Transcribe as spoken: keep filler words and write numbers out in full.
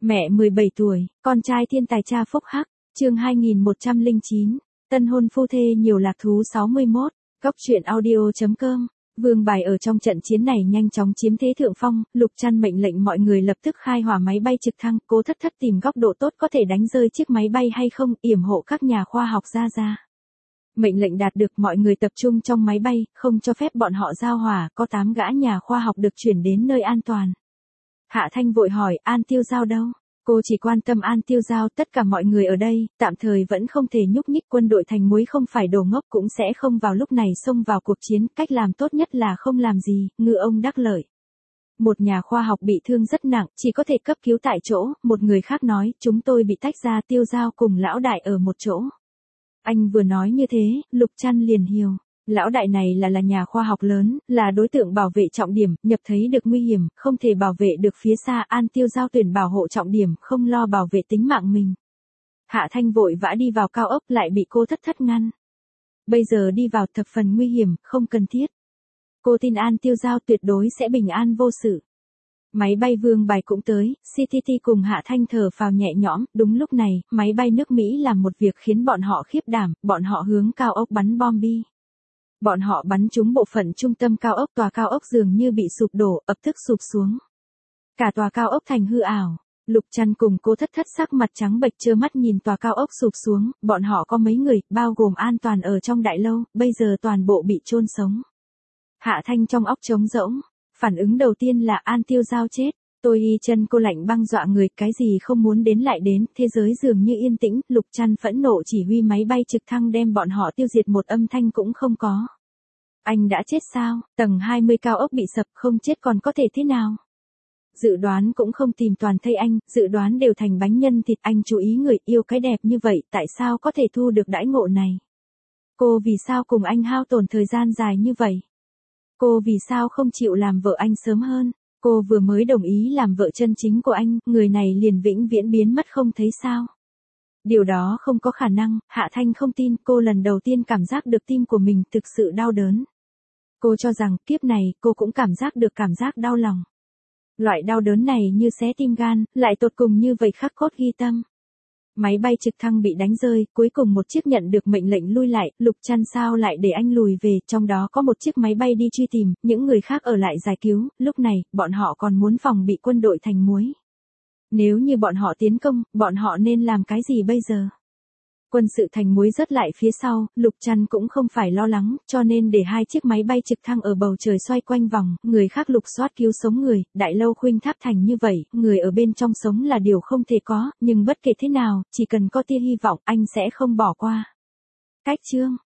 Mẹ mười bảy tuổi, con trai thiên tài cha phúc hắc, chương hai nghìn một trăm lẻ chín, tân hôn phu thê nhiều lạc thú sáu mươi mốt, góc truyện audio.com. Vương Bài ở trong trận chiến này nhanh chóng chiếm thế thượng phong, Lục Trăn mệnh lệnh mọi người lập tức khai hỏa máy bay trực thăng, cố thất thất tìm góc độ tốt có thể đánh rơi chiếc máy bay hay không, yểm hộ các nhà khoa học ra ra. Mệnh lệnh đạt được, mọi người tập trung trong máy bay, không cho phép bọn họ giao hỏa, có tám gã nhà khoa học được chuyển đến nơi an toàn. Hạ Thanh vội hỏi, An Tiêu Giao đâu? Cô chỉ quan tâm An Tiêu Giao, tất cả mọi người ở đây, tạm thời vẫn không thể nhúc nhích, quân đội thành muối không phải đồ ngốc cũng sẽ không vào lúc này xông vào cuộc chiến, cách làm tốt nhất là không làm gì, ngư ông đắc lợi. Một nhà khoa học bị thương rất nặng, chỉ có thể cấp cứu tại chỗ, một người khác nói, chúng tôi bị tách ra, Tiêu Giao cùng lão đại ở một chỗ. Anh vừa nói như thế, Lục Trăn liền hiểu. Lão đại này là là nhà khoa học lớn, là đối tượng bảo vệ trọng điểm, nhập thấy được nguy hiểm, không thể bảo vệ được phía xa, An Tiêu Giao tuyển bảo hộ trọng điểm, không lo bảo vệ tính mạng mình. Hạ Thanh vội vã đi vào cao ốc lại bị cô thất thất ngăn. Bây giờ đi vào thập phần nguy hiểm, không cần thiết. Cô tin An Tiêu Giao tuyệt đối sẽ bình an vô sự. Máy bay Vương Bài cũng tới, xê tê tê cùng Hạ Thanh thở phào nhẹ nhõm, đúng lúc này, máy bay nước Mỹ làm một việc khiến bọn họ khiếp đảm, bọn họ hướng cao ốc bắn bom bi. Bọn họ bắn trúng bộ phận trung tâm cao ốc, tòa cao ốc dường như bị sụp đổ, ập tức sụp xuống. Cả tòa cao ốc thành hư ảo. Lục Trăn cùng cô thất thất sắc mặt trắng bệch trơ mắt nhìn tòa cao ốc sụp xuống, bọn họ có mấy người, bao gồm an toàn ở trong đại lâu, bây giờ toàn bộ bị chôn sống. Hạ Thanh trong óc trống rỗng, phản ứng đầu tiên là An Tiêu Giao chết. Tôi y chân cô lạnh băng dọa người, cái gì không muốn đến lại đến, thế giới dường như yên tĩnh, Lục Trăn phẫn nộ chỉ huy máy bay trực thăng đem bọn họ tiêu diệt, một âm thanh cũng không có. Anh đã chết sao? Tầng hai mươi cao ốc bị sập, không chết còn có thể thế nào? Dự đoán cũng không tìm toàn thây anh, dự đoán đều thành bánh nhân thịt, anh chú ý người yêu cái đẹp như vậy, tại sao có thể thu được đãi ngộ này? Cô vì sao cùng anh hao tổn thời gian dài như vậy? Cô vì sao không chịu làm vợ anh sớm hơn? Cô vừa mới đồng ý làm vợ chân chính của anh, người này liền vĩnh viễn biến mất không thấy sao? Điều đó không có khả năng, Hạ Thanh không tin, cô lần đầu tiên cảm giác được tim của mình thực sự đau đớn. Cô cho rằng, kiếp này, cô cũng cảm giác được cảm giác đau lòng. Loại đau đớn này như xé tim gan, lại tột cùng như vậy khắc cốt ghi tâm. Máy bay trực thăng bị đánh rơi, cuối cùng một chiếc nhận được mệnh lệnh lui lại, Lục Trăn sao lại để anh lùi về, trong đó có một chiếc máy bay đi truy tìm, những người khác ở lại giải cứu, lúc này, bọn họ còn muốn phòng bị quân đội thành muối. Nếu như bọn họ tiến công, bọn họ nên làm cái gì bây giờ? Quân sự thành muối rớt lại phía sau, Lục Trăn cũng không phải lo lắng, cho nên để hai chiếc máy bay trực thăng ở bầu trời xoay quanh vòng, người khác lục soát cứu sống người, đại lâu khuynh tháp thành như vậy, người ở bên trong sống là điều không thể có, nhưng bất kể thế nào, chỉ cần có tia hy vọng, anh sẽ không bỏ qua. Cách chương